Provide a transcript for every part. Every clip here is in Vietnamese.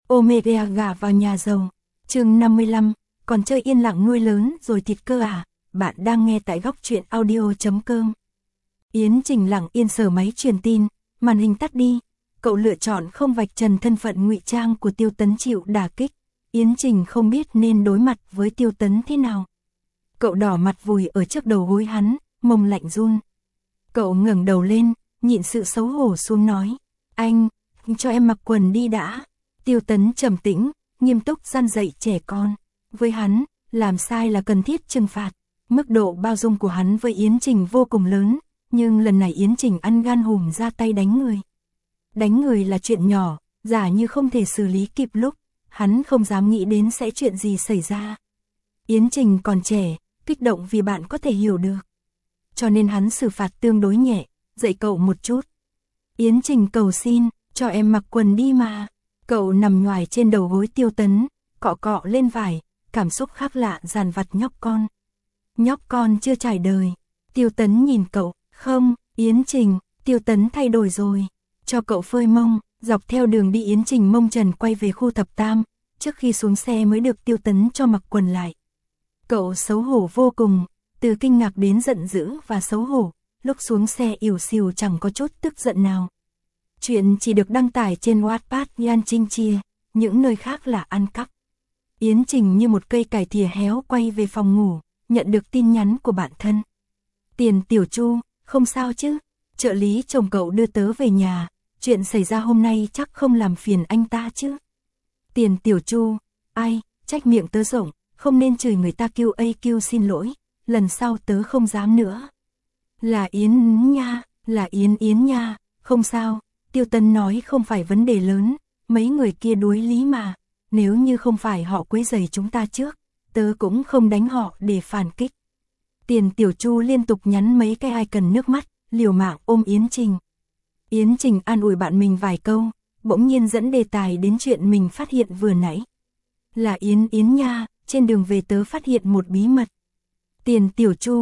Omega gả vào nhà giàu. Chương 55, còn chơi yên lặng nuôi lớn rồi thịt cơ à? Bạn đang nghe tại góc truyện audio.com. Yến Trình lặng yên sờ máy truyền tin, màn hình tắt đi. Cậu lựa chọn không vạch trần thân phận ngụy trang của Tiêu Tấn chịu đả kích. Yến Trình không biết nên đối mặt với Tiêu Tấn thế nào. Cậu đỏ mặt vùi ở trước đầu gối hắn, mông lạnh run. Cậu ngẩng đầu lên, nhịn sự xấu hổ xuống nói: "Anh, cho em mặc quần đi đã." Tiêu Tấn trầm tĩnh, nghiêm túc răn dạy trẻ con. Với hắn, làm sai là cần thiết trừng phạt. Mức độ bao dung của hắn với Yến Trình vô cùng lớn, nhưng lần này Yến Trình ăn gan hùm ra tay đánh người. Đánh người là chuyện nhỏ, giả như không thể xử lý kịp lúc, hắn không dám nghĩ đến sẽ chuyện gì xảy ra. Yến Trình còn trẻ, kích động vì bạn có thể hiểu được. Cho nên hắn xử phạt tương đối nhẹ, dạy cậu một chút. Yến Trình cầu xin, cho em mặc quần đi mà. Cậu nằm nhoài trên đầu gối Tiêu Tấn, cọ cọ lên vải, cảm xúc khác lạ dàn vặt nhóc con. Nhóc con chưa trải đời. Tiêu Tấn nhìn cậu, không, Yến Trình, Tiêu Tấn thay đổi rồi. Cho cậu phơi mông, dọc theo đường đi Yến Trình mông trần quay về khu thập tam, trước khi xuống xe mới được Tiêu Tấn cho mặc quần lại. Cậu xấu hổ vô cùng, từ kinh ngạc đến giận dữ và xấu hổ, lúc xuống xe ỉu xìu chẳng có chút tức giận nào. Chuyện chỉ được đăng tải trên Wattpad Yan Trinh Chia, những nơi khác là ăn cắp. Yến Trình như một cây cải thìa héo quay về phòng ngủ, nhận được tin nhắn của bạn thân. Tiền Tiểu Chu, không sao chứ? Trợ lý chồng cậu đưa tớ về nhà, chuyện xảy ra hôm nay chắc không làm phiền anh ta chứ? Tiền Tiểu Chu, ai, trách miệng tớ rộng, không nên chửi người ta QAQ xin lỗi, lần sau tớ không dám nữa. Là Yến nha, là Yến nha, không sao, Tiêu Tấn nói không phải vấn đề lớn, mấy người kia đuối lý mà, nếu như không phải họ quấy rầy chúng ta trước, tớ cũng không đánh họ để phản kích. Tiền Tiểu Chu liên tục nhắn mấy cái icon nước mắt, liều mạng ôm Yến Trình. Yến Trình an ủi bạn mình vài câu, bỗng nhiên dẫn đề tài đến chuyện mình phát hiện vừa nãy. Là Yến nha, trên đường về tớ phát hiện một bí mật. Tiền Tiểu Chu,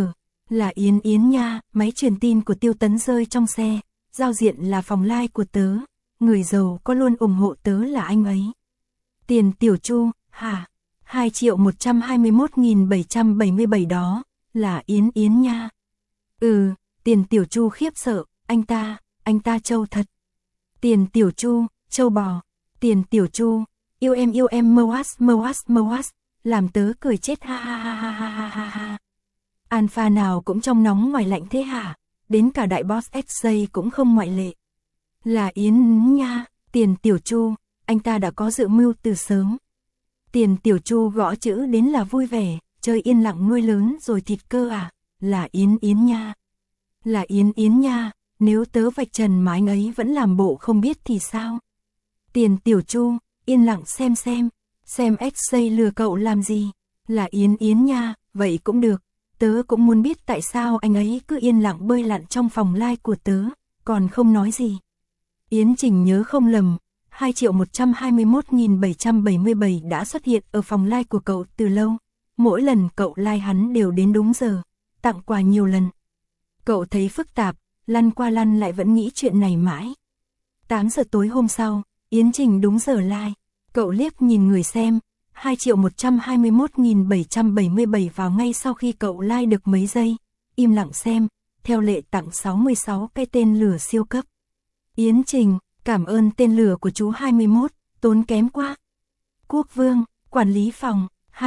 là Yến nha, máy truyền tin của Tiêu Tấn rơi trong xe, giao diện là phòng like của tớ, người giàu có luôn ủng hộ tớ là anh ấy. Tiền Tiểu Chu, hả? 2.121.777 đó, là Yến nha. Tiền Tiểu Chu khiếp sợ, anh ta trâu thật. Tiền Tiểu Chu, trâu bò. Tiền Tiểu Chu, yêu em mwas, làm tớ cười chết ha ha ha ha ha ha ha. Alpha nào cũng trong nóng ngoài lạnh thế hả? Đến cả đại boss XJ cũng không ngoại lệ. Là Yến nha, Tiền Tiểu Chu, anh ta đã có dự mưu từ sớm. Tiền Tiểu Chu gõ chữ đến là vui vẻ, chơi yên lặng nuôi lớn rồi thịt cơ à? Là Yến nha. Là Yến nha, nếu tớ vạch trần mà anh ấy vẫn làm bộ không biết thì sao? Tiền Tiểu Chu, yên lặng xem XJ lừa cậu làm gì? Là Yến nha, vậy cũng được, tớ cũng muốn biết tại sao anh ấy cứ yên lặng bơi lặn trong phòng like của tớ, còn không nói gì. Yến Trình nhớ không lầm, 2.121.777 đã xuất hiện ở phòng like của cậu từ lâu, mỗi lần cậu like hắn đều đến đúng giờ, tặng quà nhiều lần. Cậu thấy phức tạp, lăn qua lăn lại vẫn nghĩ chuyện này mãi. 8 giờ tối hôm sau, Yến Trình đúng giờ like, cậu liếc nhìn người xem, 2.121.777 vào ngay sau khi cậu like được mấy giây, im lặng xem, theo lệ tặng 66 cái tên lửa siêu cấp. Yến Trình, cảm ơn tên lửa của chú 21, tốn kém quá. Quốc Vương, quản lý phòng,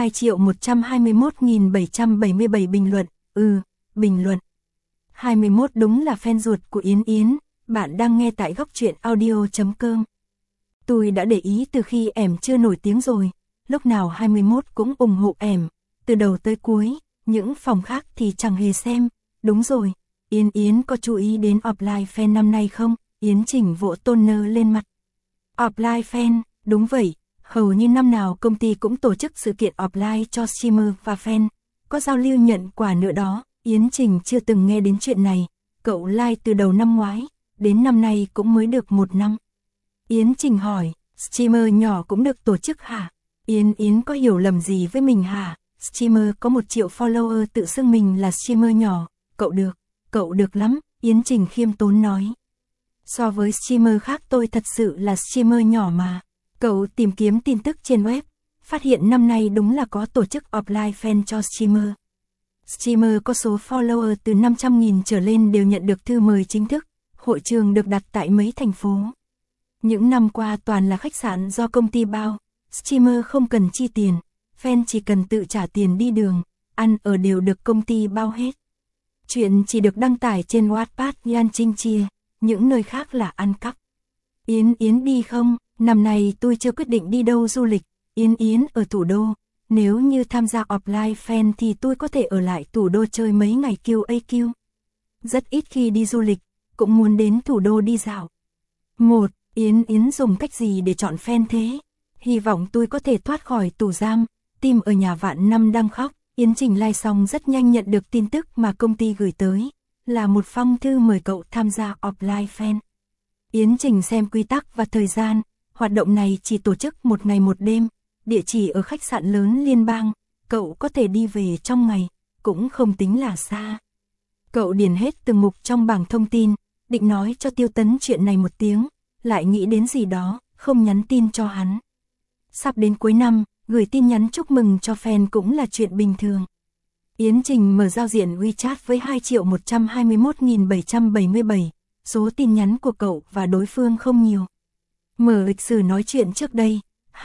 2.121.777 bình luận, bình luận. 21 đúng là fan ruột của Yến, bạn đang nghe tại góc truyện audio.com. Tôi đã để ý từ khi em chưa nổi tiếng rồi, lúc nào 21 cũng ủng hộ em, từ đầu tới cuối, những phòng khác thì chẳng hề xem. Đúng rồi, Yến có chú ý đến offline fan năm nay không? Yến Trình vỗ toner lên mặt. Offline fan, đúng vậy, hầu như năm nào công ty cũng tổ chức sự kiện offline cho streamer và fan, có giao lưu nhận quà nữa đó. Yến Trình chưa từng nghe đến chuyện này, cậu like từ đầu năm ngoái, đến năm nay cũng mới được 1 năm. Yến Trình hỏi, streamer nhỏ cũng được tổ chức hả? Yến có hiểu lầm gì với mình hả? Streamer có 1 triệu follower tự xưng mình là streamer nhỏ, cậu được lắm, Yến Trình khiêm tốn nói. So với streamer khác tôi thật sự là streamer nhỏ mà. Cậu tìm kiếm tin tức trên web, phát hiện năm nay đúng là có tổ chức offline fan cho streamer. Streamer có số follower từ 500.000 trở lên đều nhận được thư mời chính thức, hội trường được đặt tại mấy thành phố. Những năm qua toàn là khách sạn do công ty bao, streamer không cần chi tiền, fan chỉ cần tự trả tiền đi đường, ăn ở đều được công ty bao hết. Chuyện chỉ được đăng tải trên Wattpad Yan Trinh chia, những nơi khác là ăn cắp. Yến đi không? Năm nay tôi chưa quyết định đi đâu du lịch, Yến ở thủ đô. Nếu như tham gia offline fan thì tôi có thể ở lại thủ đô chơi mấy ngày QAQ. Rất ít khi đi du lịch, cũng muốn đến thủ đô đi dạo. Yến dùng cách gì để chọn fan thế? Hy vọng tôi có thể thoát khỏi tù giam, team ở nhà vạn năm đang khóc. Yến Trình live xong rất nhanh nhận được tin tức mà công ty gửi tới, là một phong thư mời cậu tham gia offline fan. Yến Trình xem quy tắc và thời gian, hoạt động này chỉ tổ chức một ngày một đêm, địa chỉ ở khách sạn lớn liên bang, cậu có thể đi về trong ngày, cũng không tính là xa. Cậu điền hết từng mục trong bảng thông tin, định nói cho Tiêu Tấn chuyện này một tiếng, lại nghĩ đến gì đó, không nhắn tin cho hắn. Sắp đến cuối năm, gửi tin nhắn chúc mừng cho fan cũng là chuyện bình thường. Yến Trình mở giao diện WeChat với 2.121.777, số tin nhắn của cậu và đối phương không nhiều. Mở lịch sử nói chuyện trước đây,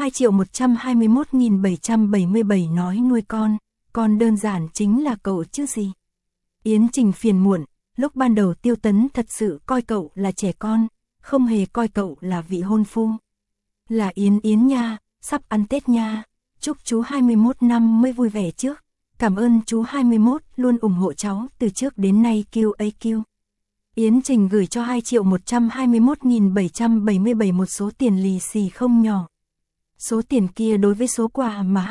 2.121.777 nói nuôi con đơn giản chính là cậu chứ gì. Yến Trình phiền muộn, lúc ban đầu Tiêu Tấn thật sự coi cậu là trẻ con, không hề coi cậu là vị hôn phu. Là Yến nha, sắp ăn Tết nha, chúc chú 21 năm mới vui vẻ trước, cảm ơn chú 21 luôn ủng hộ cháu từ trước đến nay QAQ. Yến Trình gửi cho 2.121.777 một số tiền lì xì không nhỏ. Số tiền kia đối với số quà mà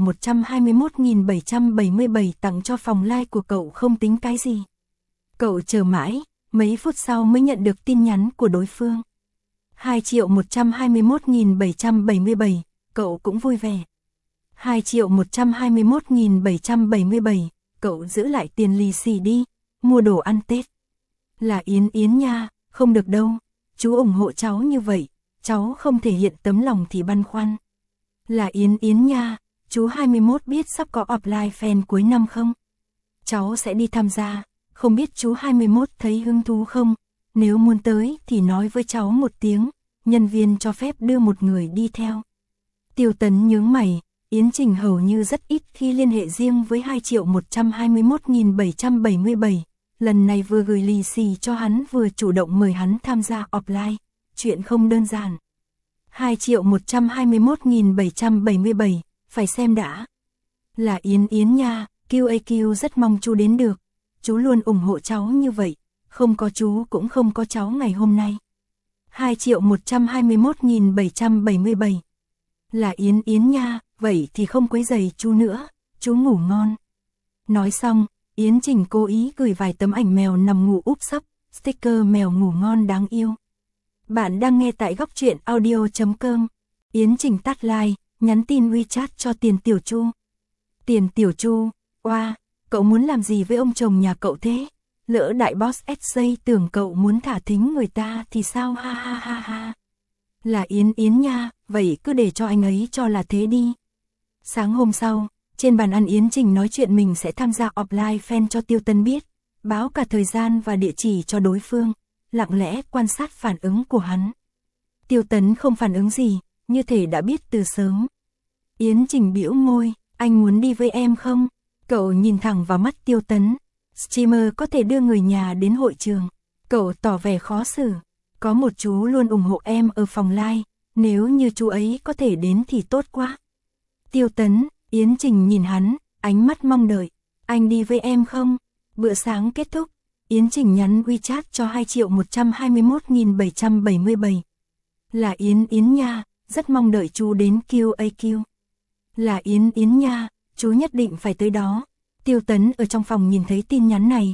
2.121.777 tặng cho phòng live của cậu không tính cái gì. Cậu chờ mãi, mấy phút sau mới nhận được tin nhắn của đối phương. 2.121.777, cậu cũng vui vẻ. 2.121.777, cậu giữ lại tiền lì xì đi, mua đồ ăn Tết. Là Yến nha, không được đâu, chú ủng hộ cháu như vậy, cháu không thể hiện tấm lòng thì băn khoăn. Là Yến nha, chú 21 biết sắp có offline fan cuối năm không? Cháu sẽ đi tham gia, không biết chú 21 thấy hứng thú không? Nếu muốn tới thì nói với cháu một tiếng, nhân viên cho phép đưa một người đi theo. Tiêu Tấn nhướng mày, Yến Trình hầu như rất ít khi liên hệ riêng với 2.121.777, lần này vừa gửi lì xì cho hắn vừa chủ động mời hắn tham gia offline, chuyện không đơn giản. 2.121.777, phải xem đã. Là Yến nha, QAQ rất mong chú đến được, chú luôn ủng hộ cháu như vậy, không có chú cũng không có cháu ngày hôm nay. 2.121.777. Là Yến nha, vậy thì không quấy rầy chú nữa, chú ngủ ngon. Nói xong, Yến Trình cố ý gửi vài tấm ảnh mèo nằm ngủ úp sấp, sticker mèo ngủ ngon đáng yêu. Bạn đang nghe tại góc truyện audio.com. Yến Trình tắt like, nhắn tin WeChat cho Tiền Tiểu Chu. Tiền Tiểu Chu, oa, cậu muốn làm gì với ông chồng nhà cậu thế? Lỡ đại boss SJ tưởng cậu muốn thả thính người ta thì sao ha ha ha ha. Là Yến nha, vậy cứ để cho anh ấy cho là thế đi. Sáng hôm sau, trên bàn ăn Yến Trình nói chuyện mình sẽ tham gia offline fan cho Tiêu Tấn biết, báo cả thời gian và địa chỉ cho đối phương, lặng lẽ quan sát phản ứng của hắn. Tiêu Tấn không phản ứng gì, như thể đã biết từ sớm. Yến Trình bĩu môi, anh muốn đi với em không? Cậu nhìn thẳng vào mắt Tiêu Tấn. Streamer có thể đưa người nhà đến hội trường. Cậu tỏ vẻ khó xử. Có một chú luôn ủng hộ em ở phòng live, nếu như chú ấy có thể đến thì tốt quá. Tiêu Tấn, Yến Trình nhìn hắn, ánh mắt mong đợi. Anh đi với em không? Bữa sáng kết thúc, Yến Trình nhắn WeChat cho 2.121.777. Là Yến nha, rất mong đợi chú đến QAQ. Là Yến nha, chú nhất định phải tới đó. Tiêu Tấn ở trong phòng nhìn thấy tin nhắn này,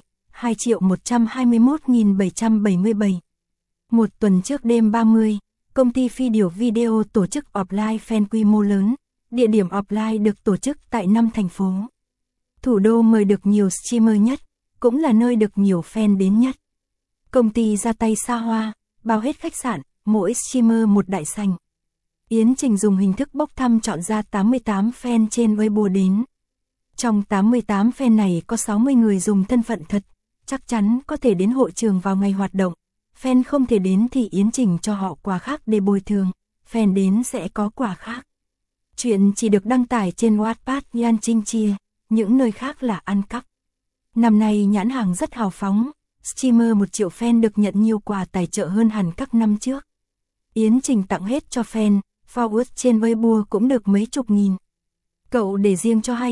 2.121.777. Một tuần trước đêm 30, công ty phi điều video tổ chức offline fan quy mô lớn, địa điểm offline được tổ chức tại 5 thành phố. Thủ đô mời được nhiều streamer nhất, cũng là nơi được nhiều fan đến nhất. Công ty ra tay xa hoa, bao hết khách sạn, mỗi streamer một đại sảnh. Yến Trình dùng hình thức bốc thăm chọn ra 88 fan trên Weibo đến. Trong 88 fan này có 60 người dùng thân phận thật, chắc chắn có thể đến hội trường vào ngày hoạt động. Fan không thể đến thì Yến Trình cho họ quà khác để bồi thường, fan đến sẽ có quà khác. Chuyện chỉ được đăng tải trên Wattpad Yan Trinh chia, những nơi khác là ăn cắp. Năm nay nhãn hàng rất hào phóng, streamer 1 triệu fan được nhận nhiều quà tài trợ hơn hẳn các năm trước. Yến Trình tặng hết cho fan, forward trên Weibo cũng được mấy chục nghìn. Cậu để riêng cho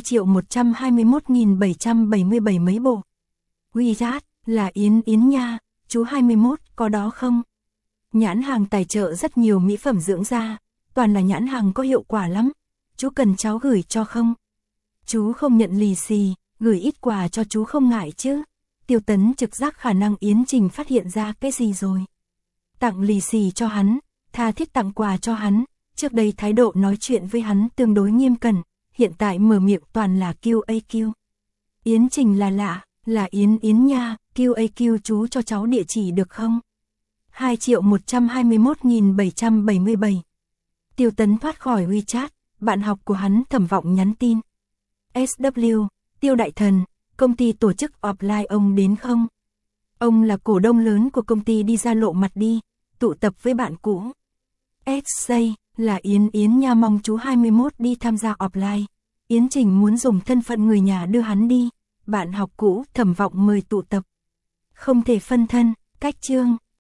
2.121.777 mấy bộ. WeChat là Yến nha, chú 21 có đó không? Nhãn hàng tài trợ rất nhiều mỹ phẩm dưỡng da, toàn là nhãn hàng có hiệu quả lắm. Chú cần cháu gửi cho không? Chú không nhận lì xì, gửi ít quà cho chú không ngại chứ. Tiêu Tấn trực giác khả năng Yến Trình phát hiện ra cái gì rồi. Tặng lì xì cho hắn, tha thiết tặng quà cho hắn. Trước đây thái độ nói chuyện với hắn tương đối nghiêm cẩn, hiện tại mở miệng toàn là QAQ. Yến Trình là lạ, là Yến nha, QAQ chú cho cháu địa chỉ được không? 2.121.777. Tiêu Tấn thoát khỏi WeChat, bạn học của hắn Thẩm Vọng nhắn tin. SW, Tiêu Đại Thần, công ty tổ chức offline ông đến không? Ông là cổ đông lớn của công ty, đi ra lộ mặt đi, tụ tập với bạn cũ. Say là Yến nha, mong chú 21 đi tham gia offline. Yến Trình muốn dùng thân phận người nhà đưa hắn đi, bạn học cũ Thẩm Vọng mời tụ tập. Không thể phân thân, cách chương.